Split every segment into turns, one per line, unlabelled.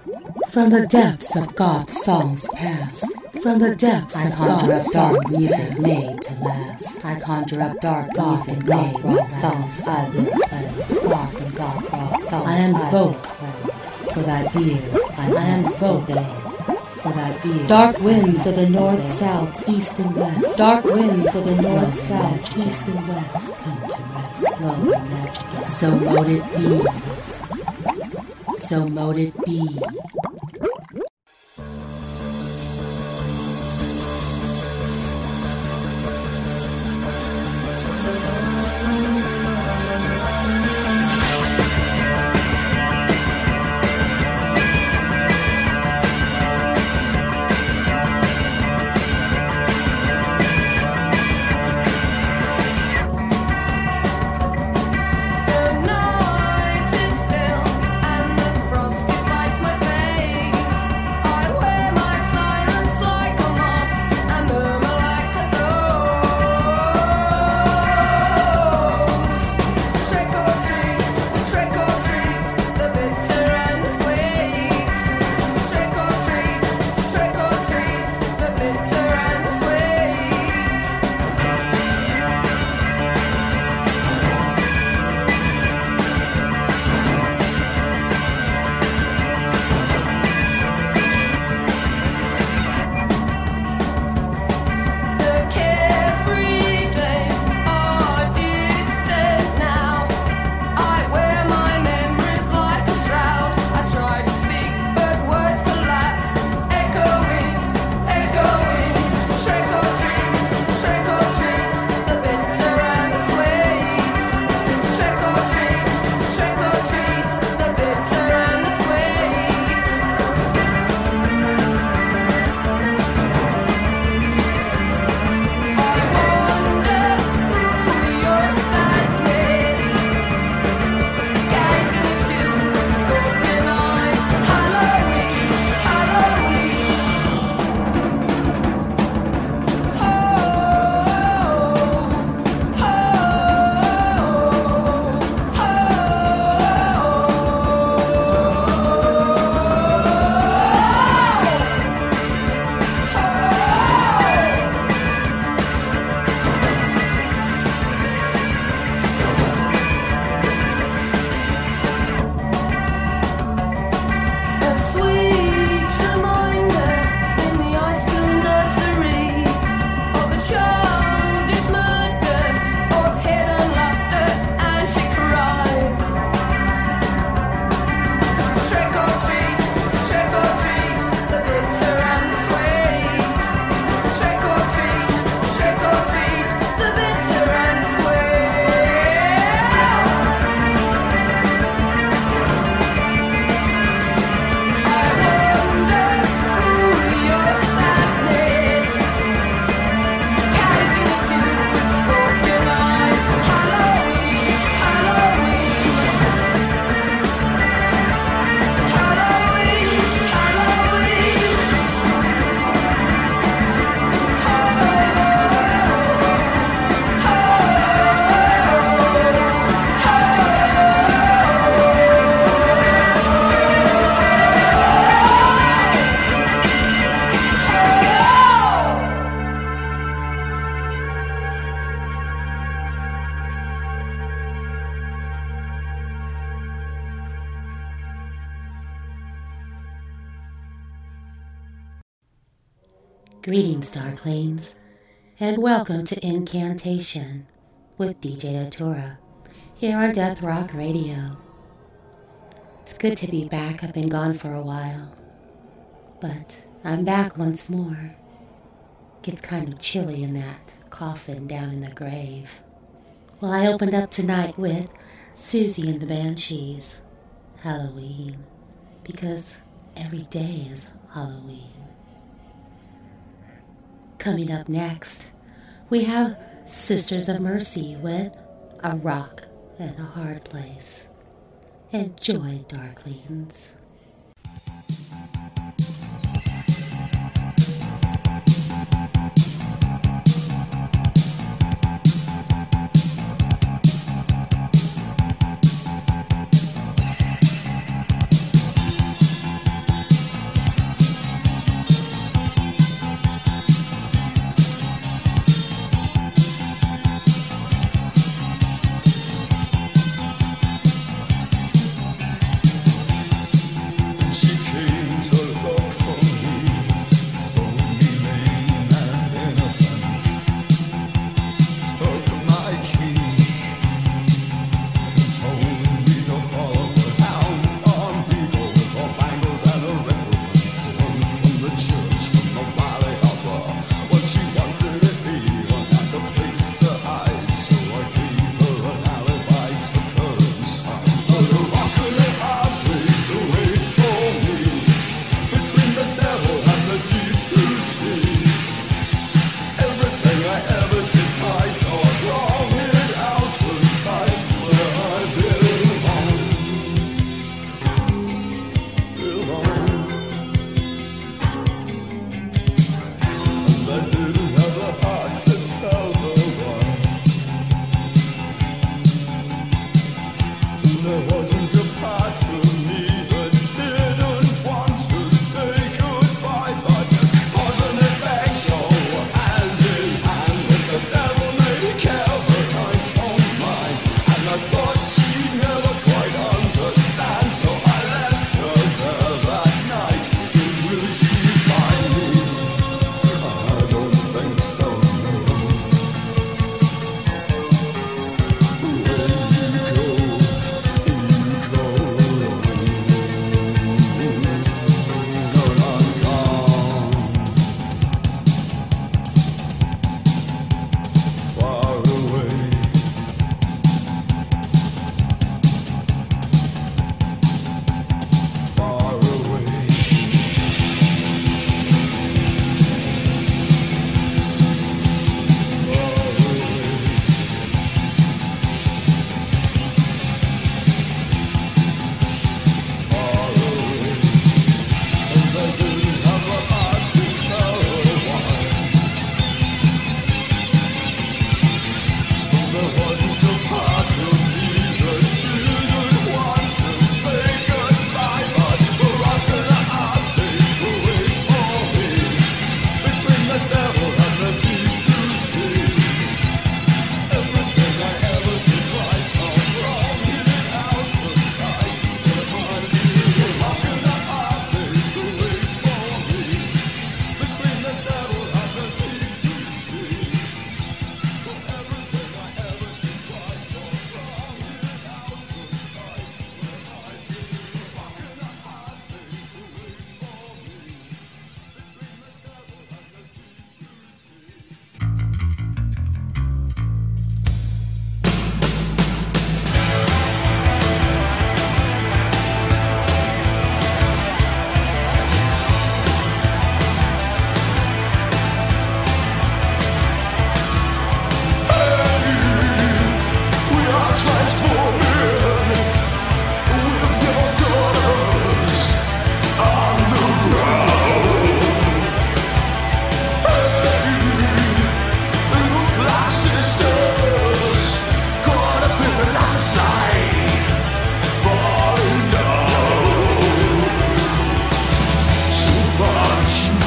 From the depths of goth songs past, from the depths I conjure up dark music made to last. I conjure up dark music made to songs I will play. Goth and goth rock songs I invoke for thy ears. I invoke for thy ears. Dark winds of the north, south, east, and west. Dark winds of the north, south, east, and west. Come to rest, slow and magical. So mote it be. So mote it be. Greetings, Darklings, and welcome to Incantation with DJ Datura here on Death Rock Radio. It's good to be back. I've been gone for a while, but I'm back once more. Gets kind of chilly in that coffin down in the grave. Well, I opened up tonight with Susie and the Banshees, Halloween, because every day is Halloween. Coming up next, we have Sisters of Mercy with A Rock and a Hard Place. Enjoy, Darklings.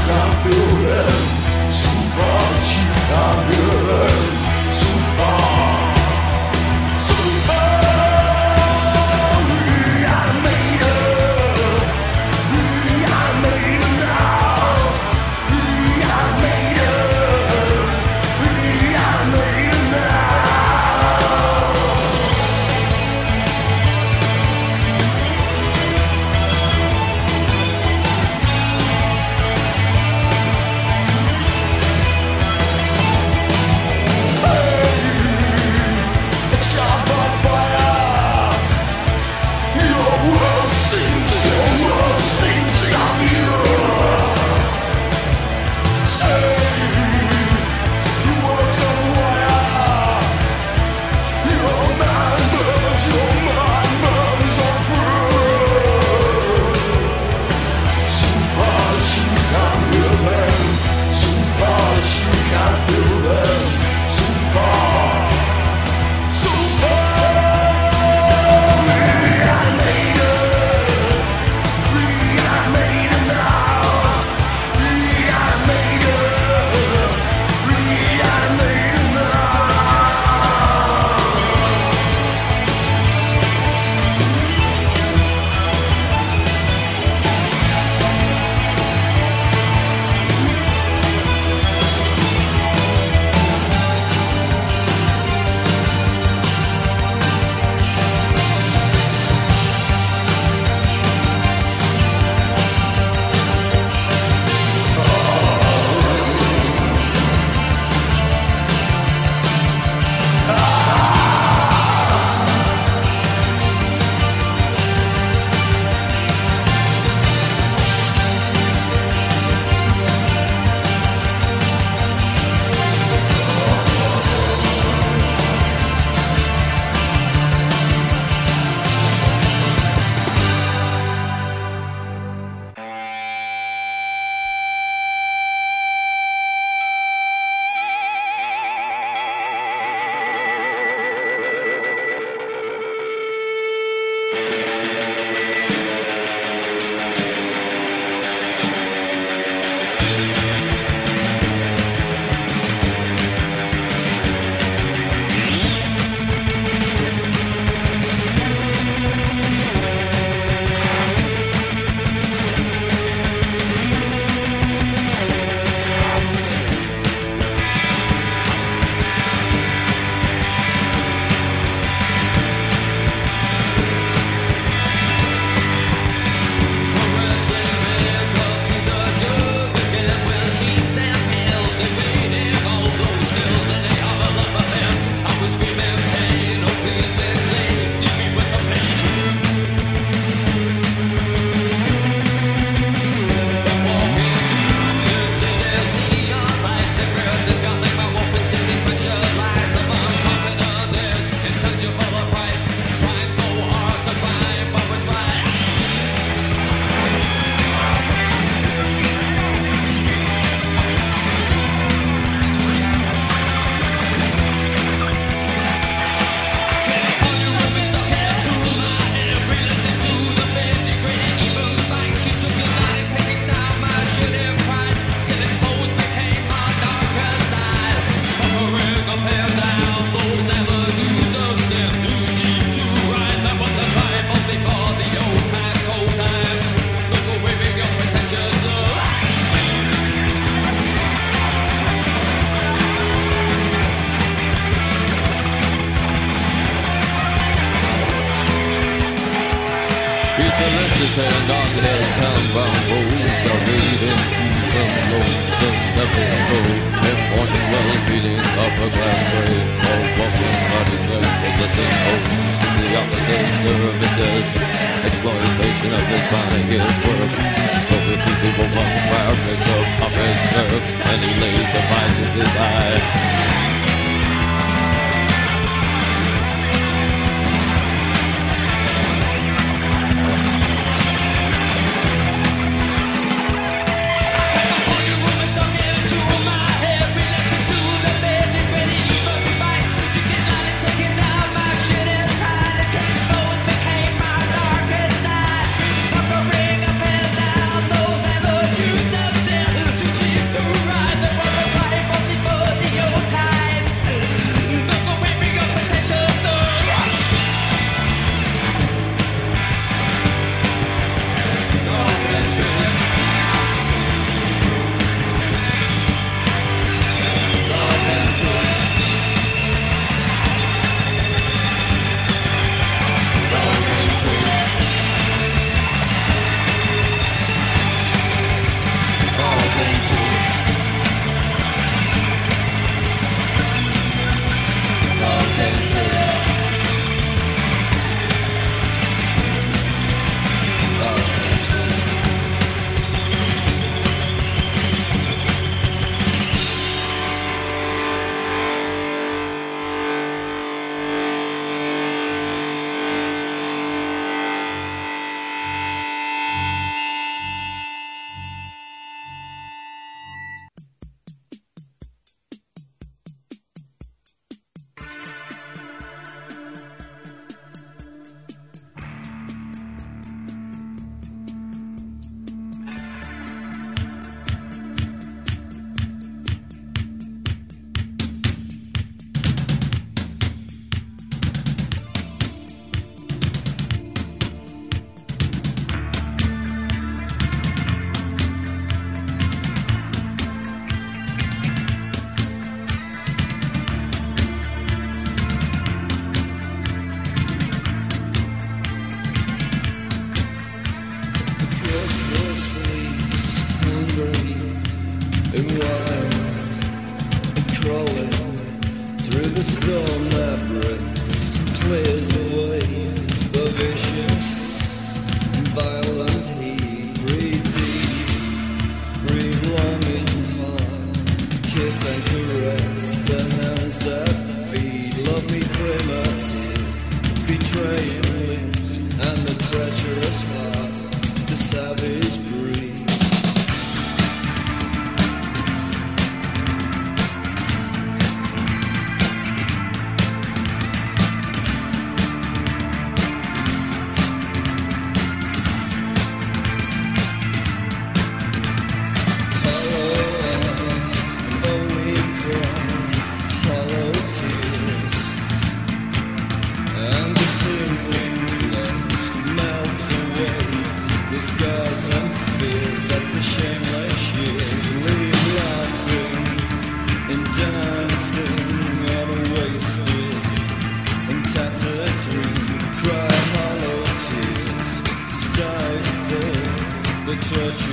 solicitor darkness come from fools the reading some lonesome episode and morning well beating up a glass grave all walking body dress possessing homes the opposite services exploitation of this body is work so if these people want fire picks up off his nerves and he lays suffices his eye.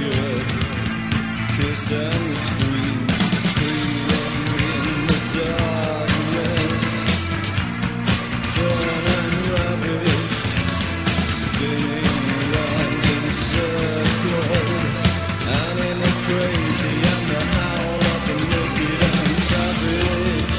should kiss and scream, screaming in the darkness, torn and ravished, spinning round in circles, animal crazy and the howl of the naked and savage.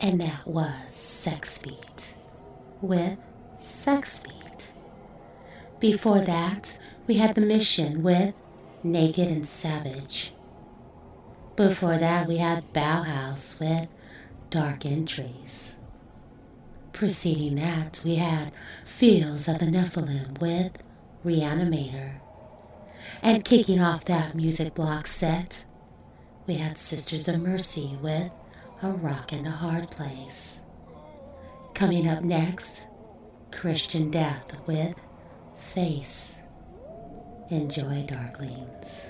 And that was Sex Beat with Sex Beat. Before that, we had The Mission with Naked and Savage. Before that, we had Bauhaus with Dark Entries. Preceding that, we had Fields of the Nephilim with Reanimator. And kicking off that music block set, we had Sisters of Mercy with A Rock in a Hard Place. Coming up next, Christian Death with Face. Enjoy, Darklings.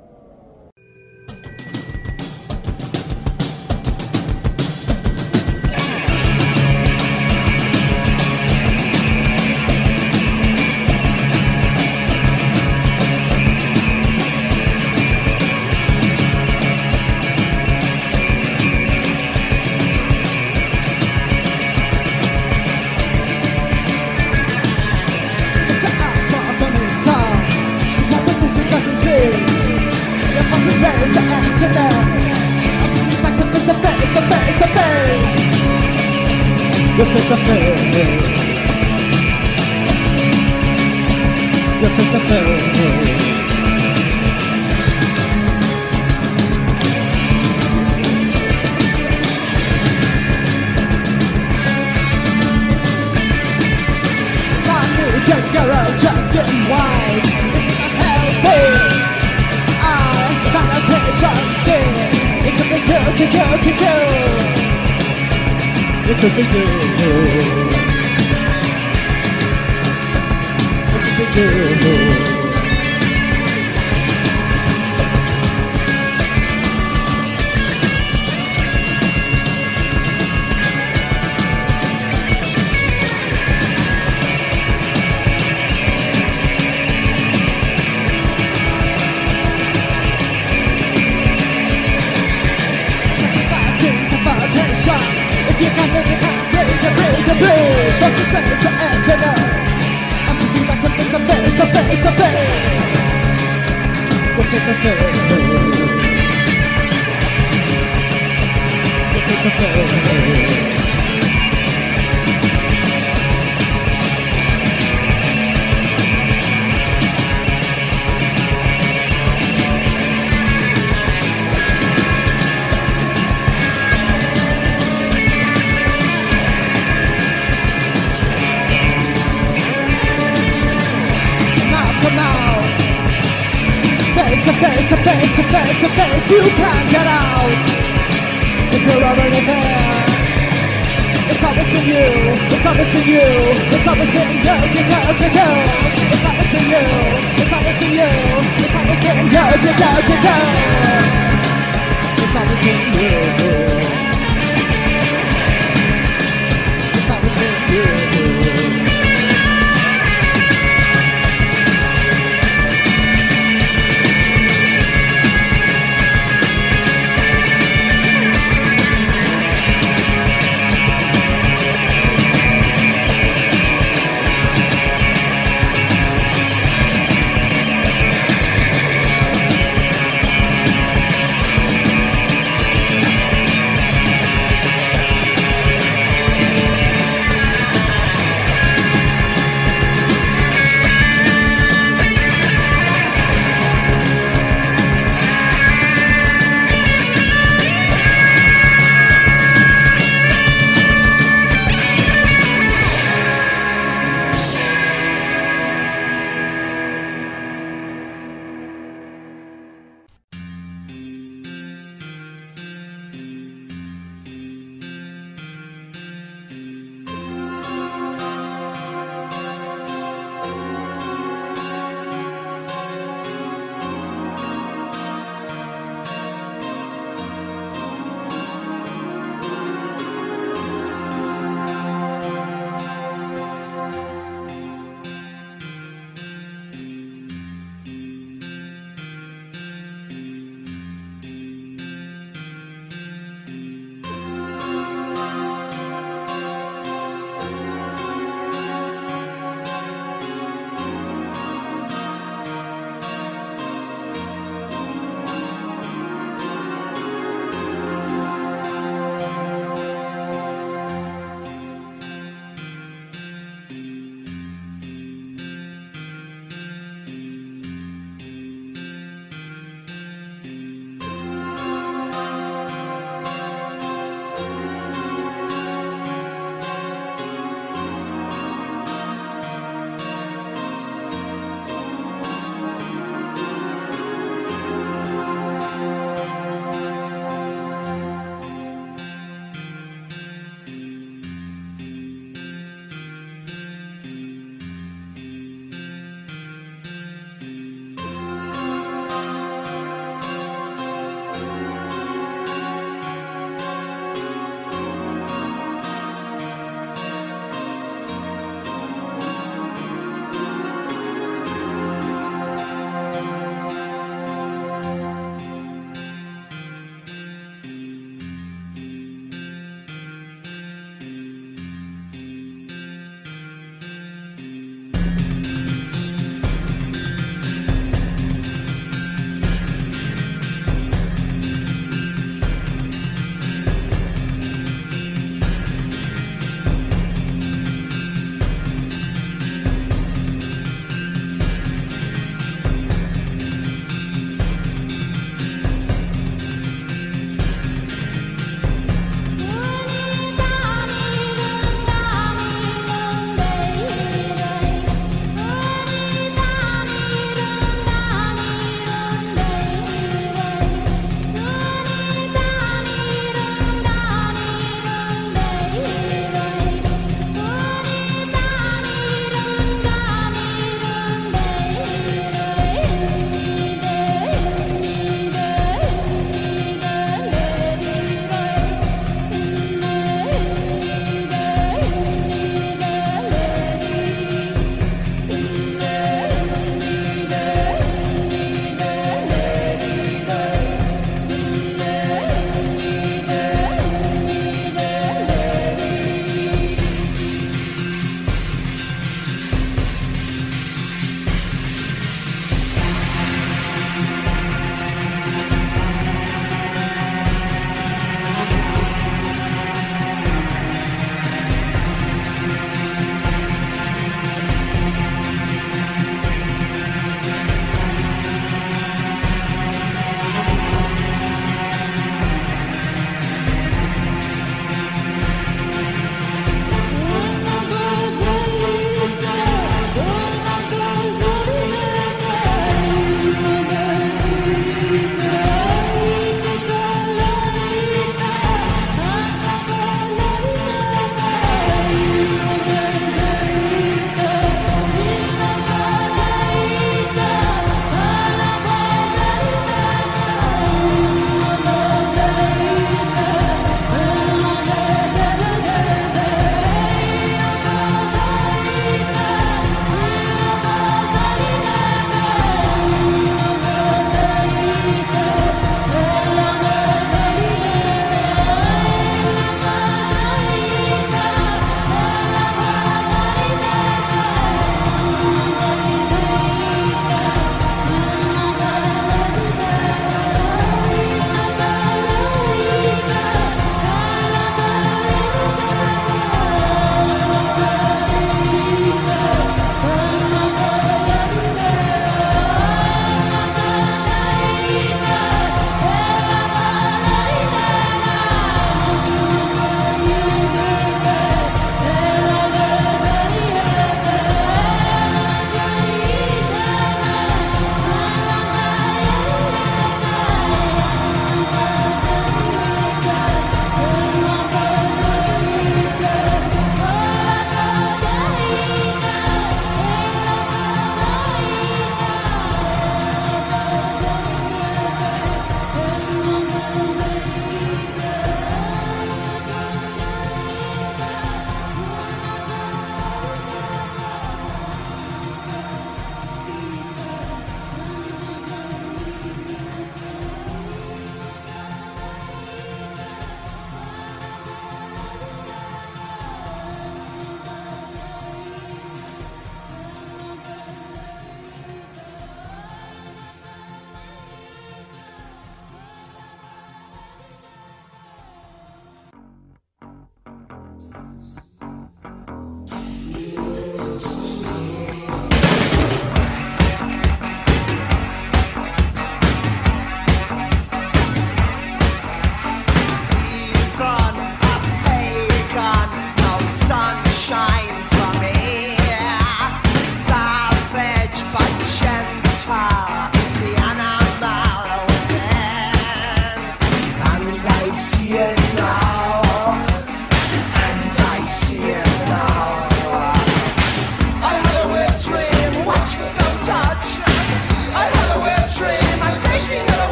It could be good. It could be good. If you can't break the bridge, what's the space to enter us? I'm sitting back to face the face, the face, the face. The face, the face. The face, the face. Face to face to face to face, you can't get out. If you're already there, it's always been you. It's always been you. It's always been you. It's always been you. It's always been you. It's always been you. It's always been you. It's always been you.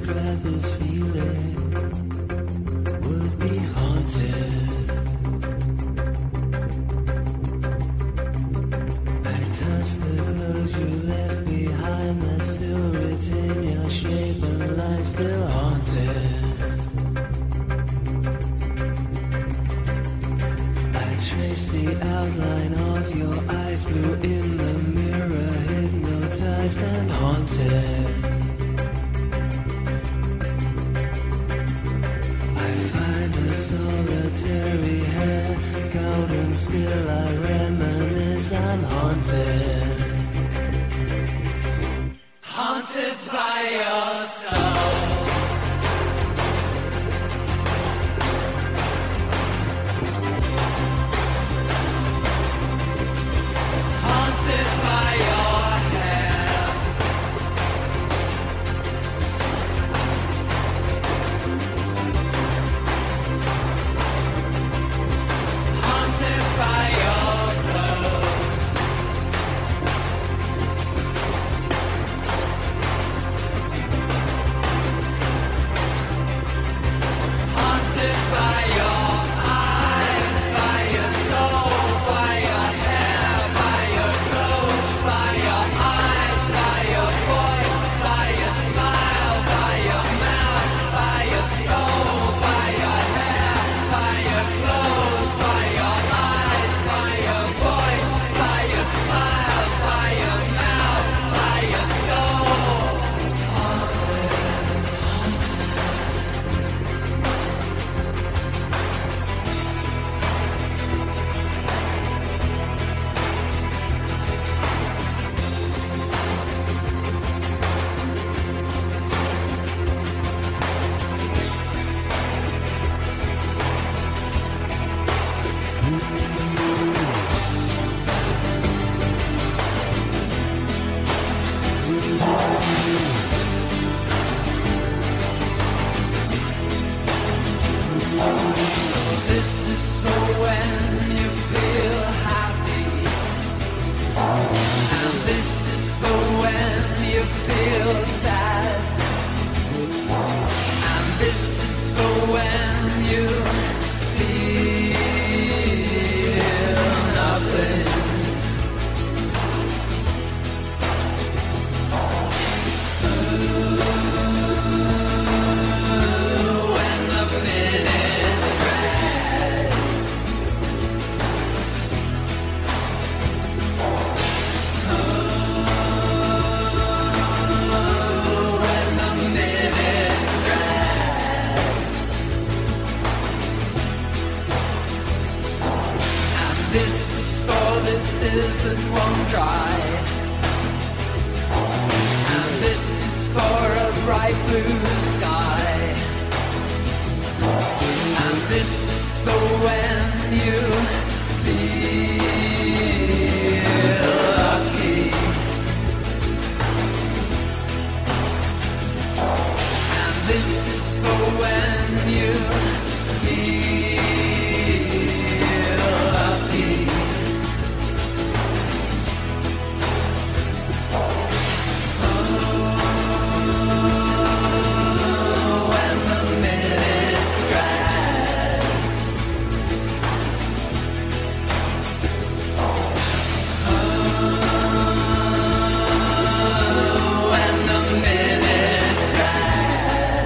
describe this feeling would be haunted. I touch the clothes you left behind that still retain your shape and line, still haunted. I trace the outline of your eyes, blue in the mirror, hypnotized and haunted. Solitary hair, golden still I reminisce, I'm haunted. Haunted by your soul. Haunted by your hair. By your clothes, haunted by your eyes, by your soul, by your hair, by your clothes, by your eyes, by your voice, by your smile, by your mouth, by your soul, by your hair, by your clothes, by your eyes, by your voice, by your smile, by your mouth, by your soul. This is for when you feel happy, and this is for when you feel sad, and this is for when you feel nothing. When the minutes drag, when the minutes drag, and this is for the tears that won't dry, and this is for a bright blue sky, and this is for when you feel lucky, and this is for when you feel lucky. When the minutes drag, when the minutes drag,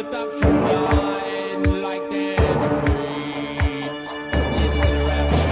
slipped up some wine like that treat. You sit around the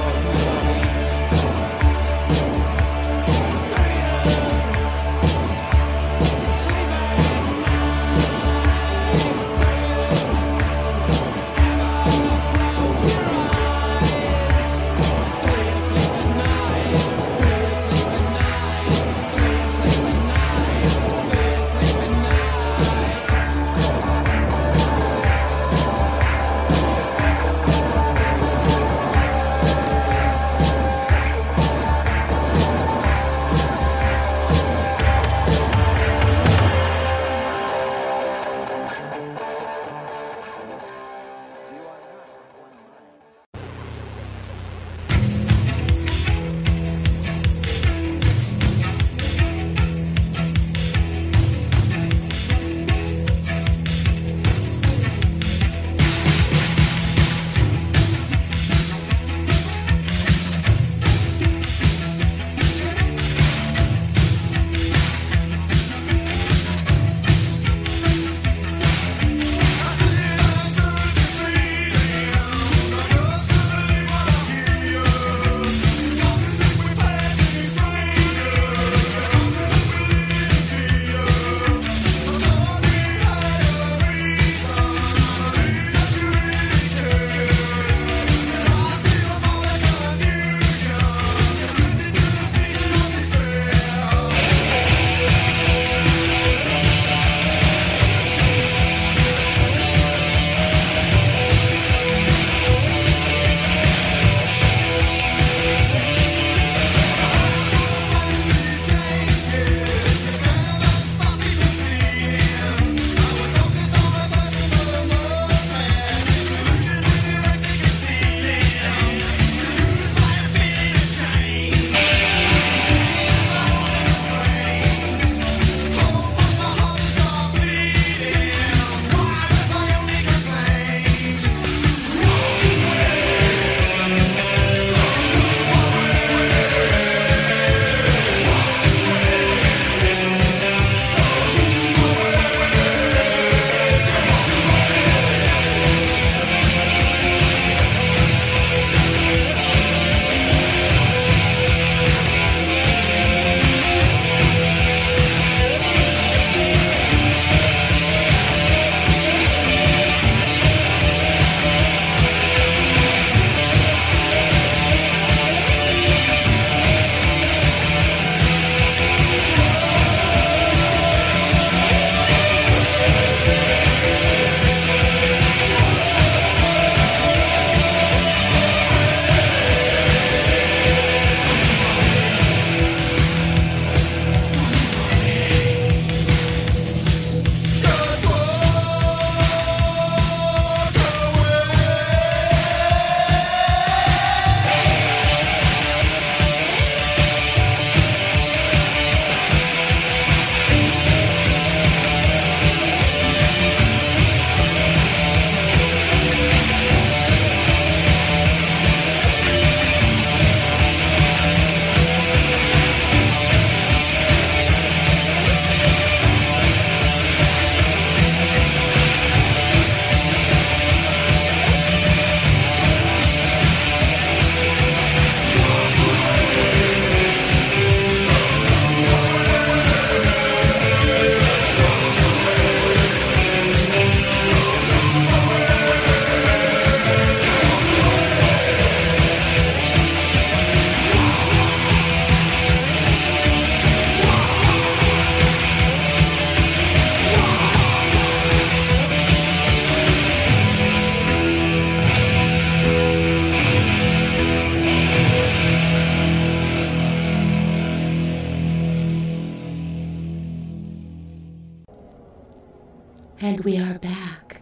And we are back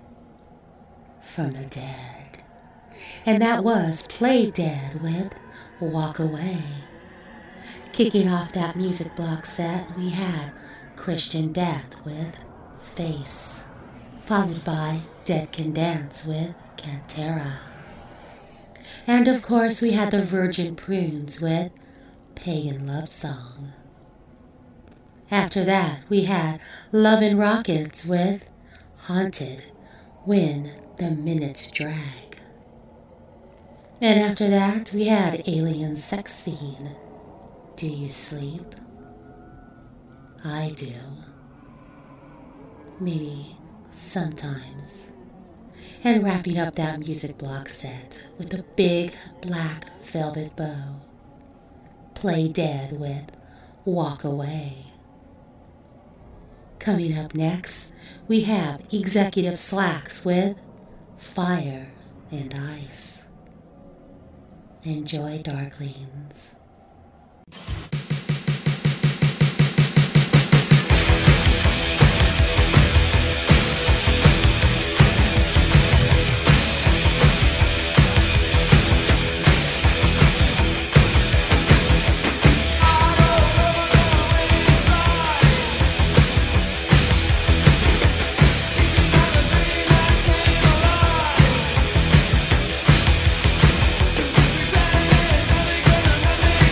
from the dead. And that was Play Dead with Walk Away. Kicking off that music block set, we had Christian Death with Face, followed by Dead Can Dance with Cantera. And of course we had the Virgin Prunes with Pagan Love Song. After that we had Love and Rockets with Haunted When the Minutes Drag. And after that, we had Alien Sex Scene. Do you sleep? I do. Maybe sometimes. And wrapping up that music block set with a big black velvet bow. Play Dead with Walk Away. Coming up next, we have Executive Slacks with Fire and Ice. Enjoy, Darklings.
Pretend,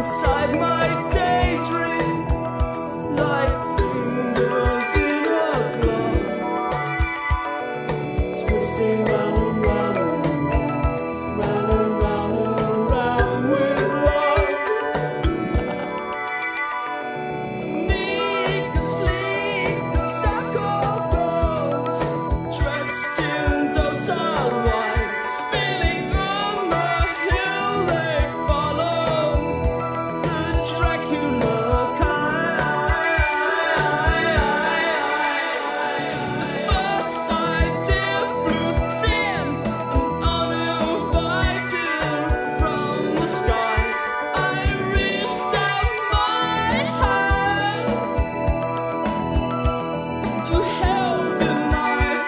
inside my daydream, like fingers in a glove, twisting round and round and round, round and round and round with love. Meek, sleek, sucker ghost, dressed in docile white, spilling on the hill they follow. The Dracula first idea flew thin and uninvited from the sky. I reached out my hand and held the knife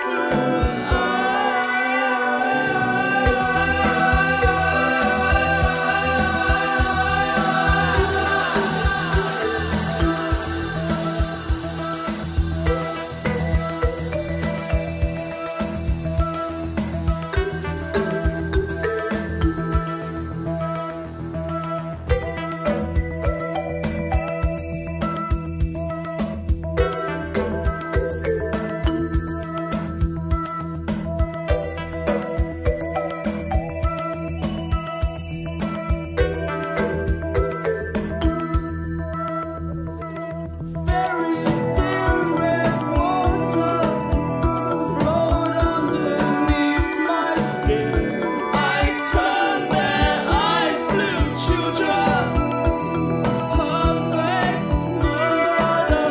very thin red water flowed underneath my skin. I turned their eyes blue, children, perfect murder.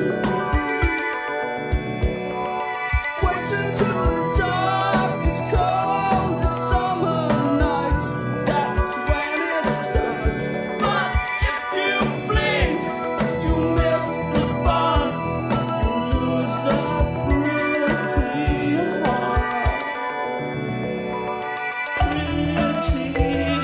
Wait until the darkest, coldest summer nights. That's when it starts. But if you blink, you miss the fun. You lose the pretty heart. Pretty heart. Pretty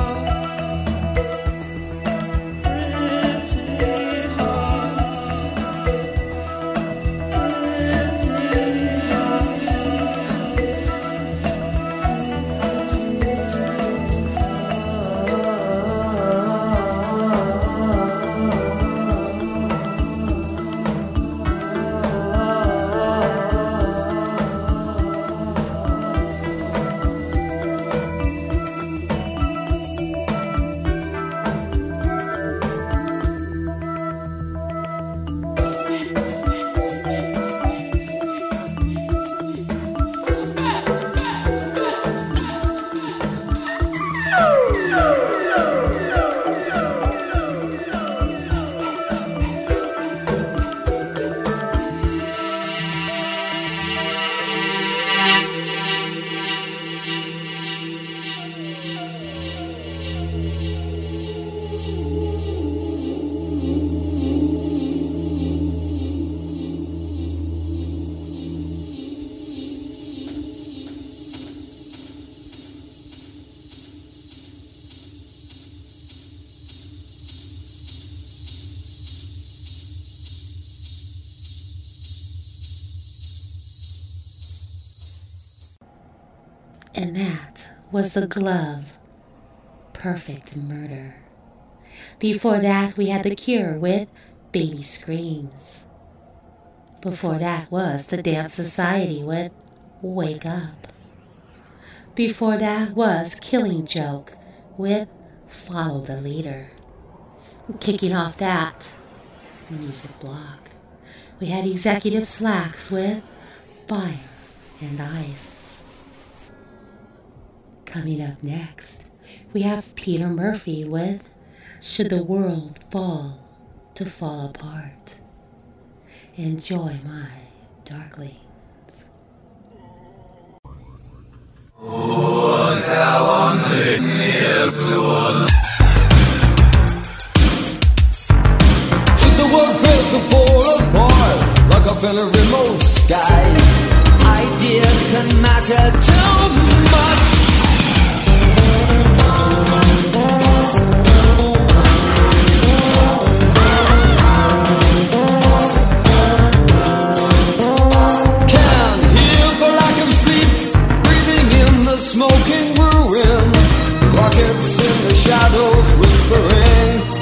And that was The Glove, Perfect Murder. Before that, we had The Cure with Baby Screams. Before that was The Dance Society with Wake Up. Before that was Killing Joke with Follow the Leader. Kicking off that music block, we had Executive Slacks with Fire and Ice. Coming up next, we have Peter Murphy with Should the World Fall to Fall Apart. Enjoy my darklings.
Should the world fail to fall apart like a very remote sky, ideas can matter too much. Can't hear for lack of sleep, breathing in the smoking ruins, rockets in the shadows whispering.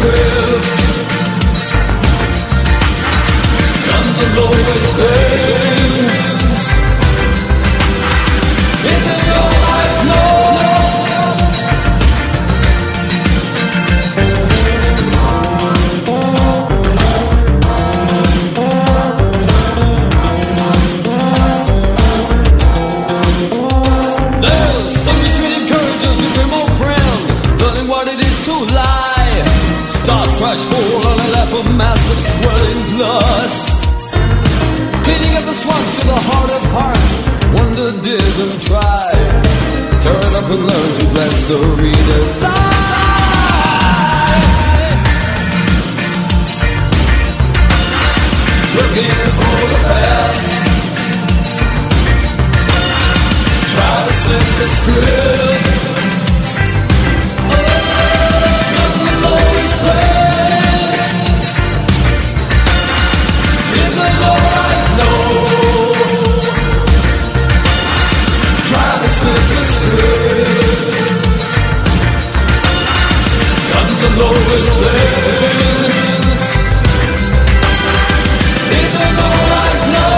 script. Done the lowest thing. If the no eyes know. There's some between encouragers who remote ground, learning what it is to lie. Start crash fall on a lap of massive swelling plus. Cleaning up the swamp to the heart of hearts. Wonder didn't try. Turn up and learn to bless the reader's eye. Looking for the best. Try to slip the script. Not the lowest play. If the low eyes know. Try to slip the script. Not the lowest play. If the low eyes know.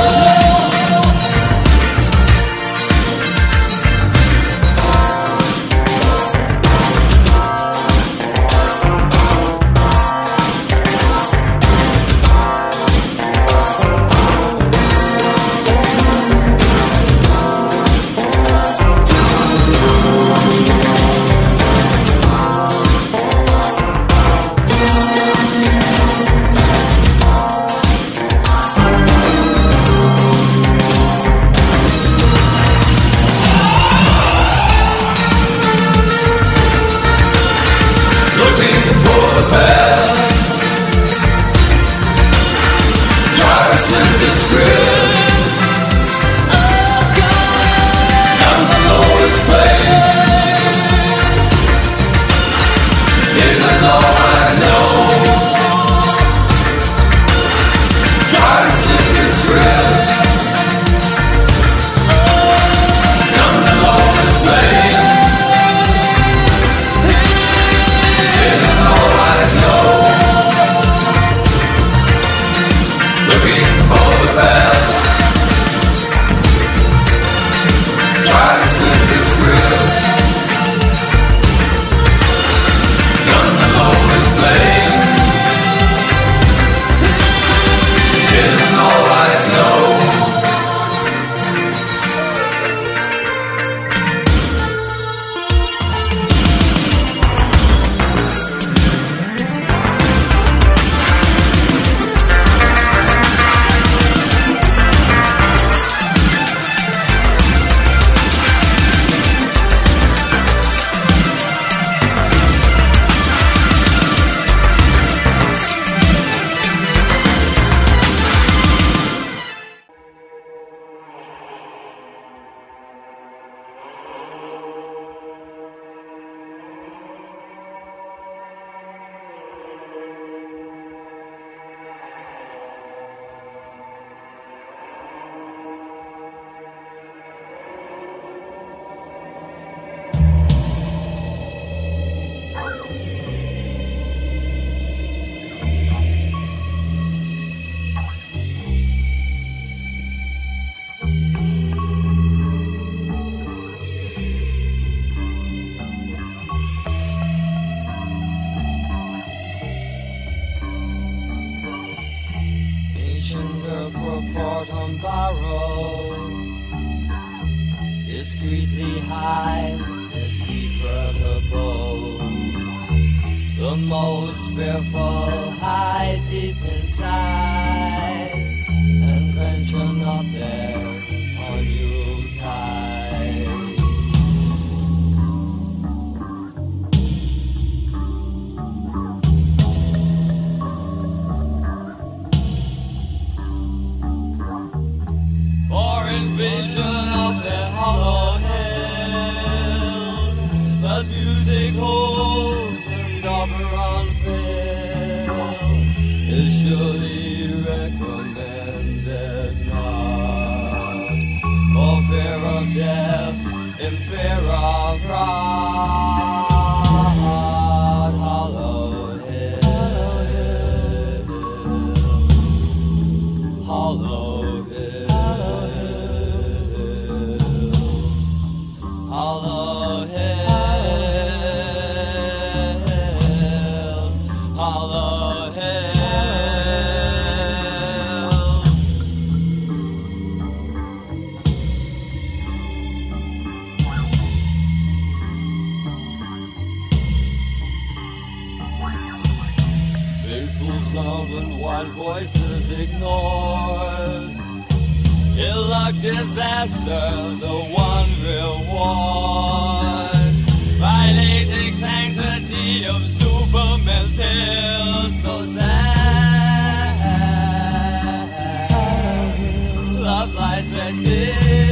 fort on barrow, discreetly hide their secret abodes. The most fearful hide deep inside, and venture not there on Yuletide. Vision of the hollow hills, that music hold and Oberon fill, is surely recommended not, for fear of death, in fear of rot, hollow hill. sound and wild voices ignored. Ill luck, disaster, the one reward. Violating sanctity of Superman's hill, so sad. Love lies there still.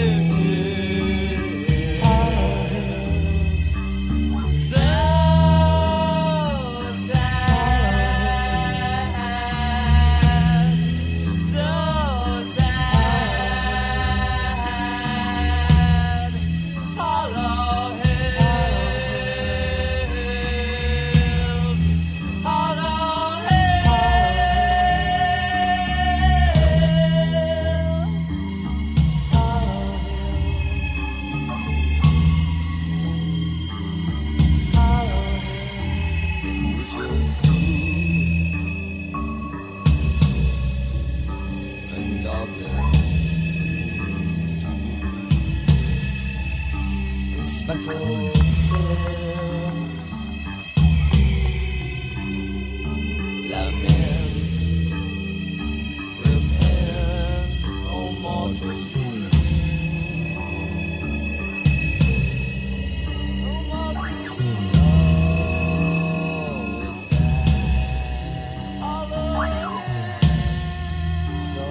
Speckled sails, lament, prepare, oh mortal, oh mortal, so sad, although so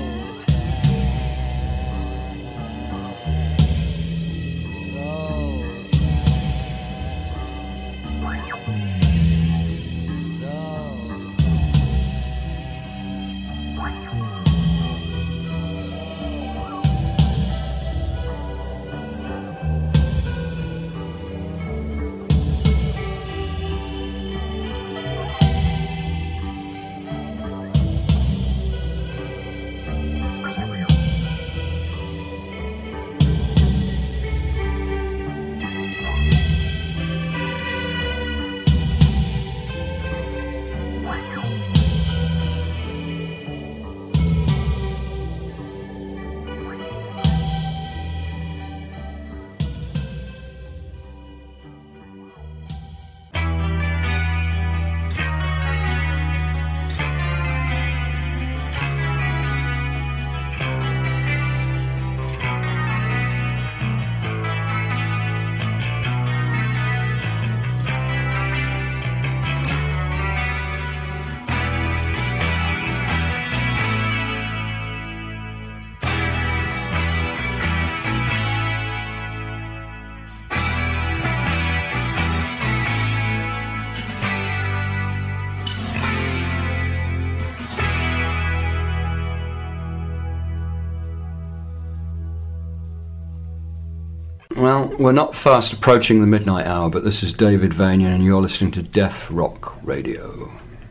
Well, we're not fast approaching the midnight hour, but this is David Vanian and you're listening to Def Rock Radio.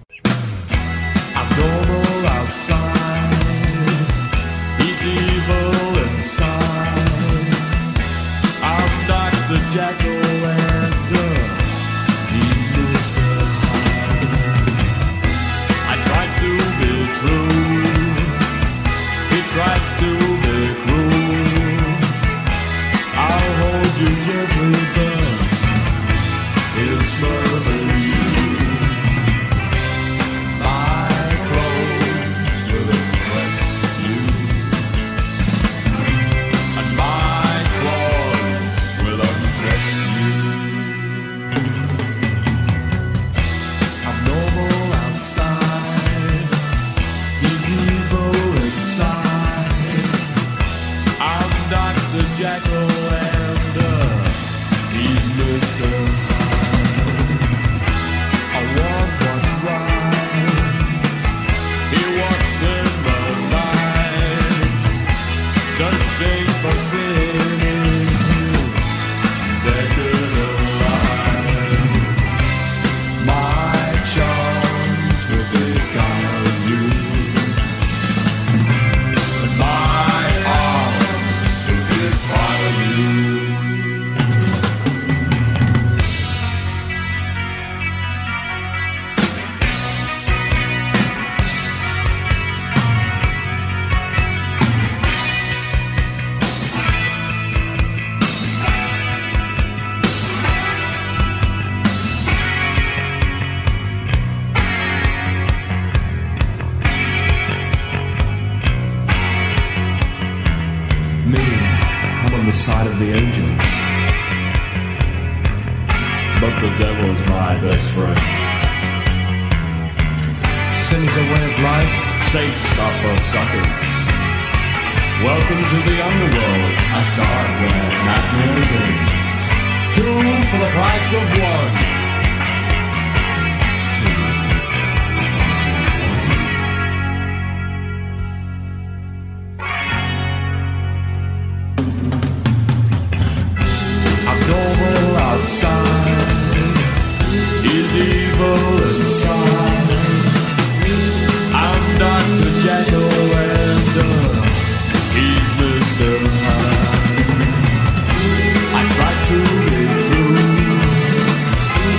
Abnormal outside, he's evil inside. I'm Dr. Jekyll and he's Mr. Hyde. I try to be true, he tries to be cruel. I'll hold you gently, but he'll serve you. My clothes will impress you, and my claws will undress you. I'm normal outside, he's evil inside. I'm Dr. Jekyll. Mr. Hyde. I want what's right. He walks in the light, searching for sin in you, decadent life. My charms will beguile you, and my arms will defile you.
side of the angels, but the devil's my best friend. Sin's a way of life, saints are for suckers. Welcome to the underworld, I start where nightmares end. 2 for the price of 1. Abnormal outside is evil inside. I'm Dr. Jekyll and he's Mr. Hyde. I try to be true,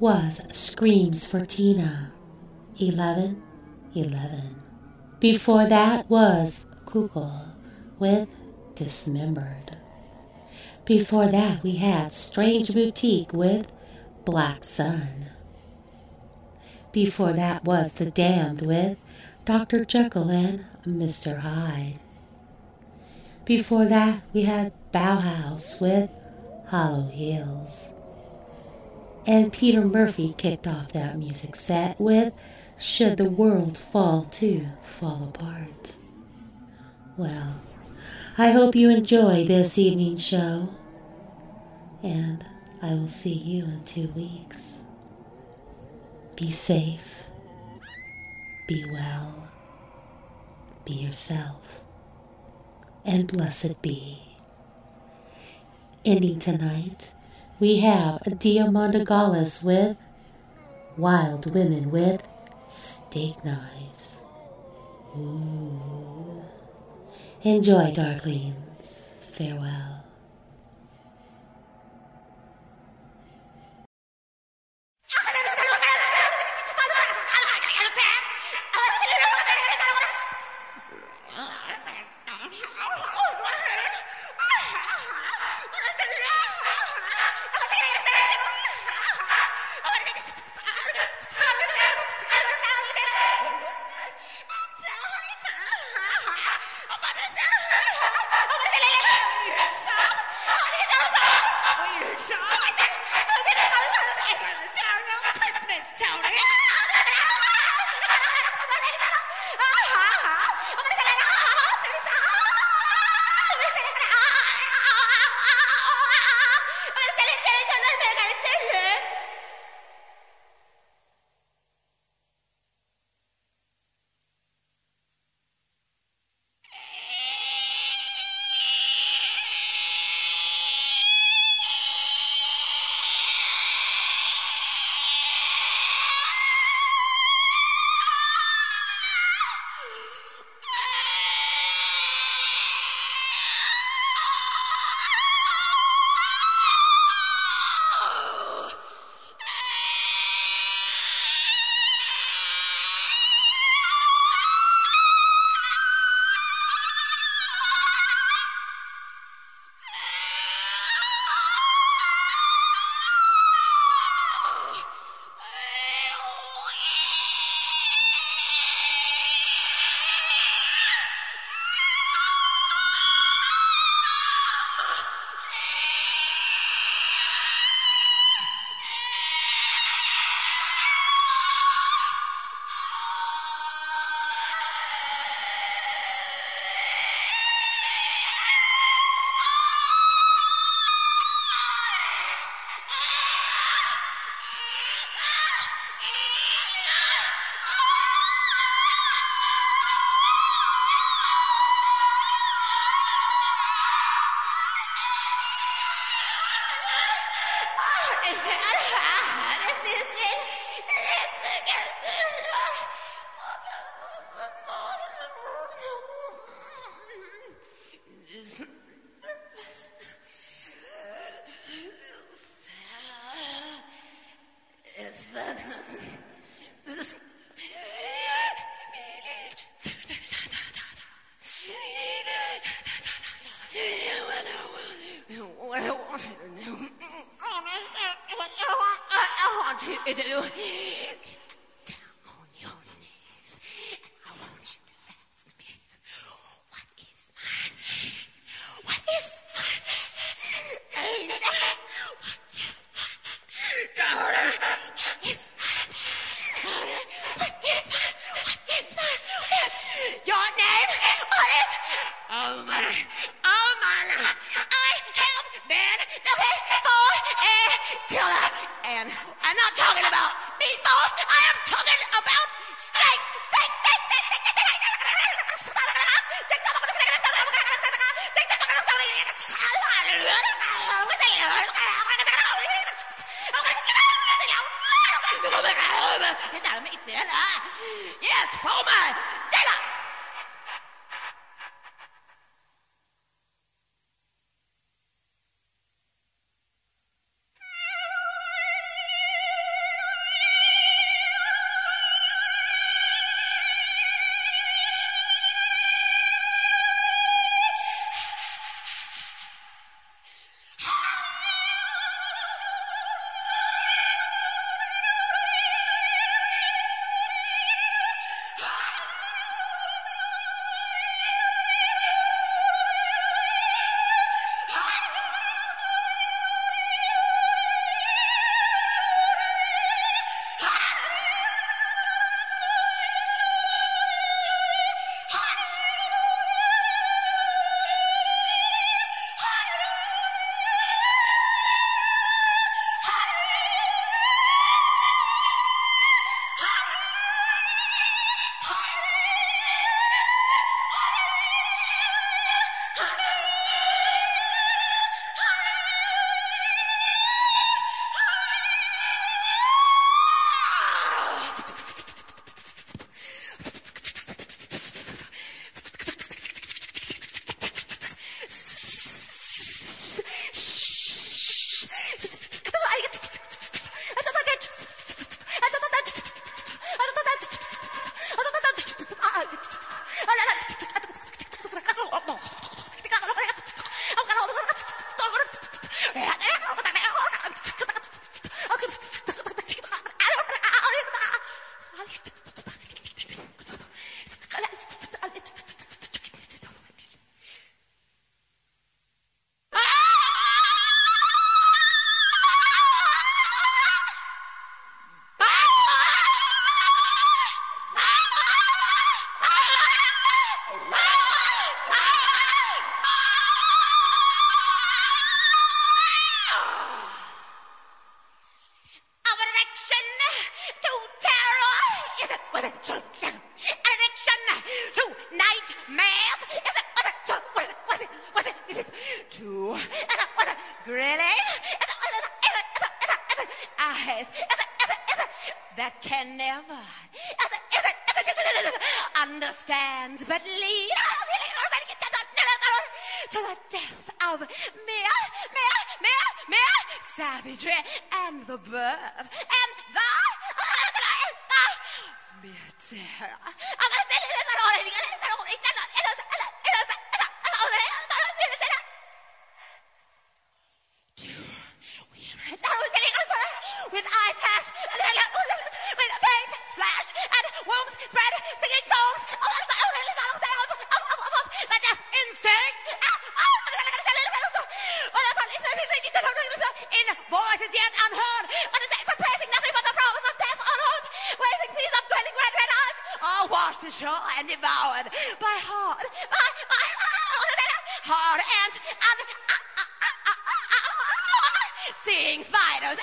was Screams for Tina, 11:11. Before that was Kukul with Dismembered. Before that we had Strange Boutique with Black Sun. Before that was The Damned with Dr. Jekyll and Mr. Hyde. Before that we had Bauhaus with Hollow Hills. And Peter Murphy kicked off that music set with Should the World Fall Apart. Well, I hope you enjoy this evening's show, and I will see you in 2 weeks. Be safe, be well, be yourself, and blessed be. Ending tonight, we have Diamanda Gallus with Wild Women with Steak Knives. Ooh. Enjoy, darklings. Farewell.
Yes, Homer! Della! addiction to nightmares? Is it to grilling? Eyes that can never understand but lead to the death of mere savagery and the birth and the mere terror. With eyes slashed, with face slashed, and wounds spread, singing songs the death instinct. In voices yet unheard, but praising nothing but the promise of death on earth, raising seas of dwelling red eyes, all washed ashore and devoured by hard and seeing spiders.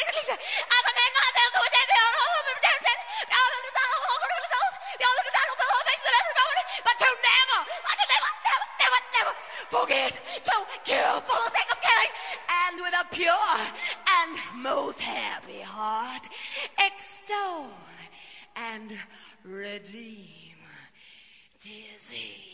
But to never forget to kill for the sake of killing, and with a pure and most happy heart extol and redeem disease.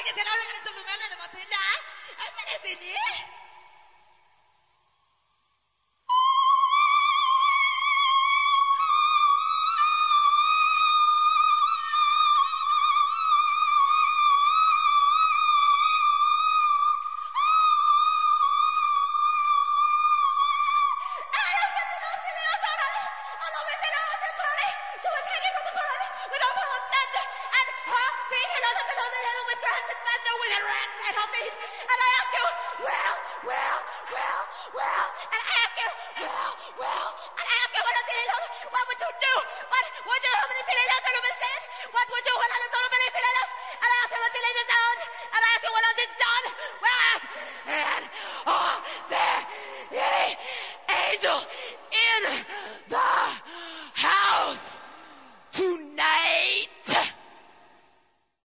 이제 대나무가 좀 누면은 뭐 들려? 얼마나 되니? What would you do? What would you do?